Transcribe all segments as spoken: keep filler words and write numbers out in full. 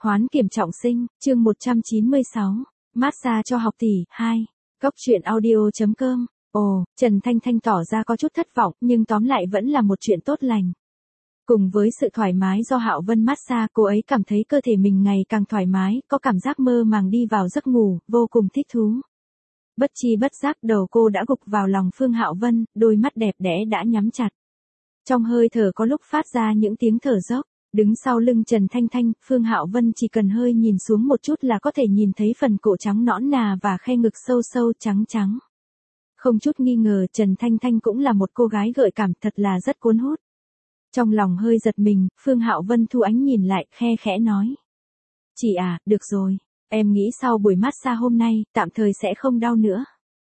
Hoán kiểm trọng sinh, chương một trăm chín mươi sáu. Massage cho học tỷ, hai. Góc truyện audio chấm com. Ồ, Trần Thanh Thanh tỏ ra có chút thất vọng, nhưng tóm lại vẫn là một chuyện tốt lành. Cùng với sự thoải mái do Hạo Vân massage, cô ấy cảm thấy cơ thể mình ngày càng thoải mái, có cảm giác mơ màng đi vào giấc ngủ, vô cùng thích thú. Bất chi bất giác đầu cô đã gục vào lòng Phương Hạo Vân, đôi mắt đẹp đẽ đã nhắm chặt. Trong hơi thở có lúc phát ra những tiếng thở dốc. Đứng sau lưng Trần Thanh Thanh, Phương Hạo Vân chỉ cần hơi nhìn xuống một chút là có thể nhìn thấy phần cổ trắng nõn nà và khe ngực sâu sâu trắng trắng. Không chút nghi ngờ Trần Thanh Thanh cũng là một cô gái gợi cảm, thật là rất cuốn hút. Trong lòng hơi giật mình, Phương Hạo Vân thu ánh nhìn lại, khe khẽ nói. Chị à, được rồi, em nghĩ sau buổi massage hôm nay, tạm thời sẽ không đau nữa.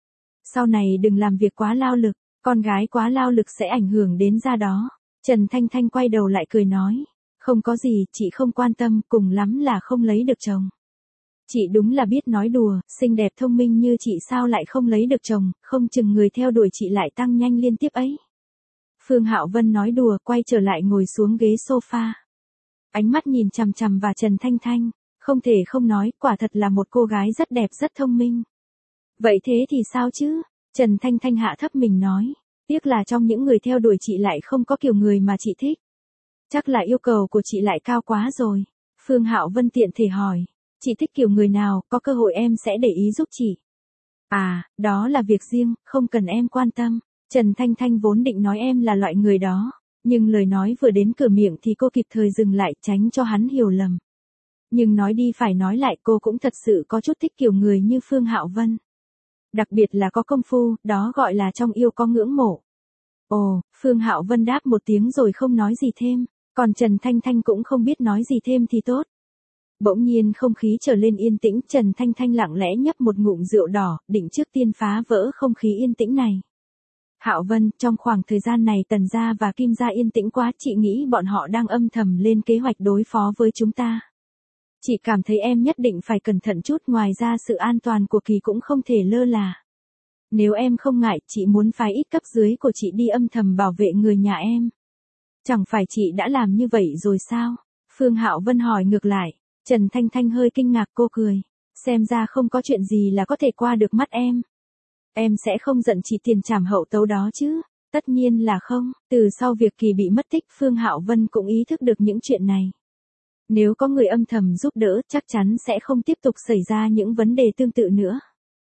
Sau này đừng làm việc quá lao lực, con gái quá lao lực sẽ ảnh hưởng đến da đó. Trần Thanh Thanh quay đầu lại cười nói. Không có gì, chị không quan tâm, cùng lắm là không lấy được chồng. Chị đúng là biết nói đùa, xinh đẹp thông minh như chị sao lại không lấy được chồng, không chừng người theo đuổi chị lại tăng nhanh liên tiếp ấy. Phương Hạo Vân nói đùa, quay trở lại ngồi xuống ghế sofa. Ánh mắt nhìn chằm chằm vào Trần Thanh Thanh, không thể không nói, quả thật là một cô gái rất đẹp rất thông minh. Vậy thế thì sao chứ? Trần Thanh Thanh hạ thấp mình nói, tiếc là trong những người theo đuổi chị lại không có kiểu người mà chị thích. Chắc là yêu cầu của chị lại cao quá rồi. Phương Hạo Vân tiện thể hỏi. Chị thích kiểu người nào, có cơ hội em sẽ để ý giúp chị. À, đó là việc riêng, không cần em quan tâm. Trần Thanh Thanh vốn định nói em là loại người đó. Nhưng lời nói vừa đến cửa miệng thì cô kịp thời dừng lại, tránh cho hắn hiểu lầm. Nhưng nói đi phải nói lại, cô cũng thật sự có chút thích kiểu người như Phương Hạo Vân. Đặc biệt là có công phu, đó gọi là trong yêu có ngưỡng mộ. Ồ, Phương Hạo Vân đáp một tiếng rồi không nói gì thêm. Còn Trần Thanh Thanh cũng không biết nói gì thêm thì tốt. Bỗng nhiên không khí trở lên yên tĩnh, Trần Thanh Thanh lặng lẽ nhấp một ngụm rượu đỏ, định trước tiên phá vỡ không khí yên tĩnh này. Hạo Vân, trong khoảng thời gian này Tần gia và Kim gia yên tĩnh quá, chị nghĩ bọn họ đang âm thầm lên kế hoạch đối phó với chúng ta. Chị cảm thấy em nhất định phải cẩn thận chút, ngoài ra sự an toàn của Kỳ cũng không thể lơ là. Nếu em không ngại, chị muốn phái ít cấp dưới của chị đi âm thầm bảo vệ người nhà em. Chẳng phải chị đã làm như vậy rồi sao? Phương Hạo Vân hỏi ngược lại. Trần Thanh Thanh hơi kinh ngạc, cô cười. Xem ra không có chuyện gì là có thể qua được mắt em. Em sẽ không giận chị tiền trảm hậu tấu đó chứ? Tất nhiên là không. Từ sau việc Kỳ bị mất tích, Phương Hạo Vân cũng ý thức được những chuyện này. Nếu có người âm thầm giúp đỡ, chắc chắn sẽ không tiếp tục xảy ra những vấn đề tương tự nữa.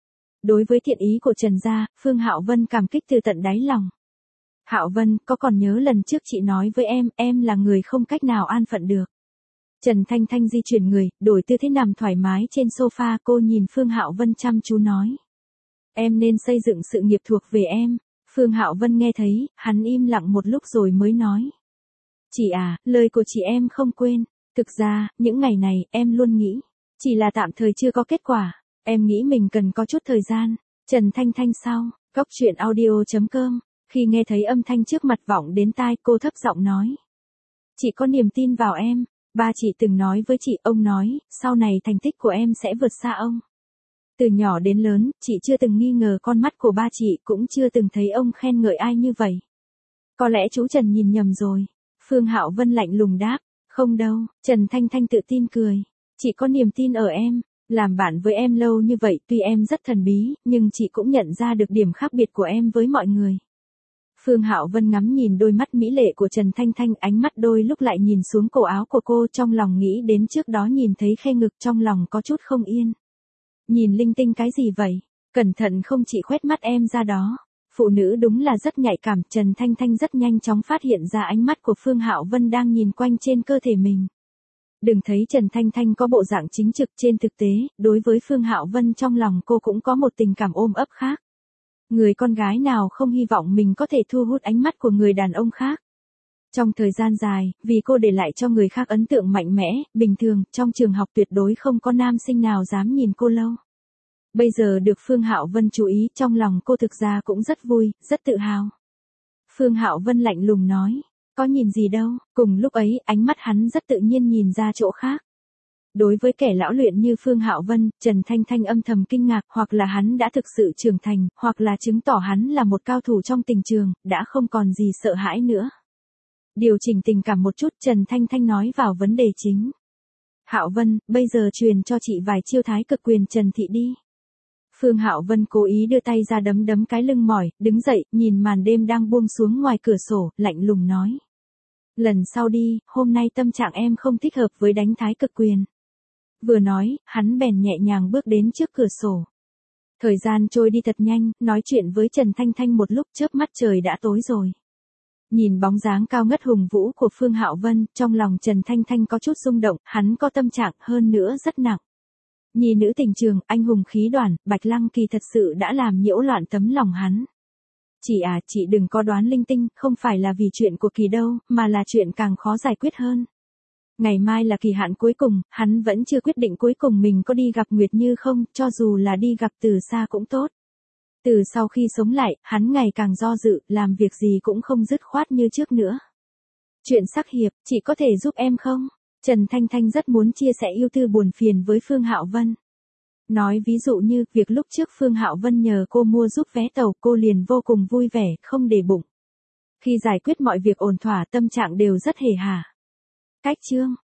Đối với thiện ý của Trần gia, Phương Hạo Vân cảm kích từ tận đáy lòng. Hạo Vân, có còn nhớ lần trước chị nói với em, em là người không cách nào an phận được. Trần Thanh Thanh di chuyển người, đổi tư thế nằm thoải mái trên sofa, cô nhìn Phương Hạo Vân chăm chú nói. Em nên xây dựng sự nghiệp thuộc về em. Phương Hạo Vân nghe thấy, hắn im lặng một lúc rồi mới nói. Chị à, lời của chị em không quên. Thực ra, những ngày này, em luôn nghĩ. Chỉ là tạm thời chưa có kết quả. Em nghĩ mình cần có chút thời gian. Trần Thanh Thanh sau, góc truyện audio chấm com. Khi nghe thấy âm thanh trước mặt vọng đến tai, cô thấp giọng nói. Chị có niềm tin vào em. Ba chị từng nói với chị, ông nói, sau này thành tích của em sẽ vượt xa ông. Từ nhỏ đến lớn, chị chưa từng nghi ngờ con mắt của ba chị, cũng chưa từng thấy ông khen ngợi ai như vậy. Có lẽ chú Trần nhìn nhầm rồi. Phương Hạo Vân lạnh lùng đáp. Không đâu, Trần Thanh Thanh tự tin cười. Chị có niềm tin ở em. Làm bạn với em lâu như vậy, tuy em rất thần bí, nhưng chị cũng nhận ra được điểm khác biệt của em với mọi người. Phương Hạo Vân ngắm nhìn đôi mắt mỹ lệ của Trần Thanh Thanh, ánh mắt đôi lúc lại nhìn xuống cổ áo của cô, trong lòng nghĩ đến trước đó nhìn thấy khe ngực, trong lòng có chút không yên. Nhìn linh tinh cái gì vậy? Cẩn thận không chị khoét mắt em ra đó. Phụ nữ đúng là rất nhạy cảm, Trần Thanh Thanh rất nhanh chóng phát hiện ra ánh mắt của Phương Hạo Vân đang nhìn quanh trên cơ thể mình. Đừng thấy Trần Thanh Thanh có bộ dạng chính trực, trên thực tế, đối với Phương Hạo Vân trong lòng cô cũng có một tình cảm ôm ấp khác. Người con gái nào không hy vọng mình có thể thu hút ánh mắt của người đàn ông khác. Trong thời gian dài, vì cô để lại cho người khác ấn tượng mạnh mẽ, bình thường, trong trường học tuyệt đối không có nam sinh nào dám nhìn cô lâu. Bây giờ được Phương Hạo Vân chú ý, trong lòng cô thực ra cũng rất vui, rất tự hào. Phương Hạo Vân lạnh lùng nói, có nhìn gì đâu, cùng lúc ấy, ánh mắt hắn rất tự nhiên nhìn ra chỗ khác. Đối với kẻ lão luyện như Phương Hạo Vân, Trần Thanh Thanh âm thầm kinh ngạc, hoặc là hắn đã thực sự trưởng thành, hoặc là chứng tỏ hắn là một cao thủ trong tình trường, đã không còn gì sợ hãi nữa. Điều chỉnh tình cảm một chút, Trần Thanh Thanh nói vào vấn đề chính. Hạo Vân, bây giờ truyền cho chị vài chiêu thái cực quyền Trần Thị đi. Phương Hạo Vân cố ý đưa tay ra đấm đấm cái lưng mỏi, đứng dậy, nhìn màn đêm đang buông xuống ngoài cửa sổ, lạnh lùng nói. Lần sau đi, hôm nay tâm trạng em không thích hợp với đánh thái cực quyền. Vừa nói, hắn bèn nhẹ nhàng bước đến trước cửa sổ. Thời gian trôi đi thật nhanh, nói chuyện với Trần Thanh Thanh một lúc chớp mắt trời đã tối rồi. Nhìn bóng dáng cao ngất hùng vũ của Phương Hạo Vân, trong lòng Trần Thanh Thanh có chút rung động, hắn có tâm trạng hơn nữa rất nặng. Nhi nữ tình trường, anh hùng khí đoàn, Bạch Lăng Kỳ thật sự đã làm nhiễu loạn tấm lòng hắn. Chị à, chị đừng có đoán linh tinh, không phải là vì chuyện của Kỳ đâu, mà là chuyện càng khó giải quyết hơn. Ngày mai là kỳ hạn cuối cùng, hắn vẫn chưa quyết định cuối cùng mình có đi gặp Nguyệt Như không, cho dù là đi gặp từ xa cũng tốt. Từ sau khi sống lại, hắn ngày càng do dự, làm việc gì cũng không dứt khoát như trước nữa. Chuyện sắc hiệp, chị có thể giúp em không? Trần Thanh Thanh rất muốn chia sẻ yêu tư buồn phiền với Phương Hạo Vân. Nói ví dụ như, việc lúc trước Phương Hạo Vân nhờ cô mua giúp vé tàu, cô liền vô cùng vui vẻ, không để bụng. Khi giải quyết mọi việc ổn thỏa, tâm trạng đều rất hề hà. Cách chương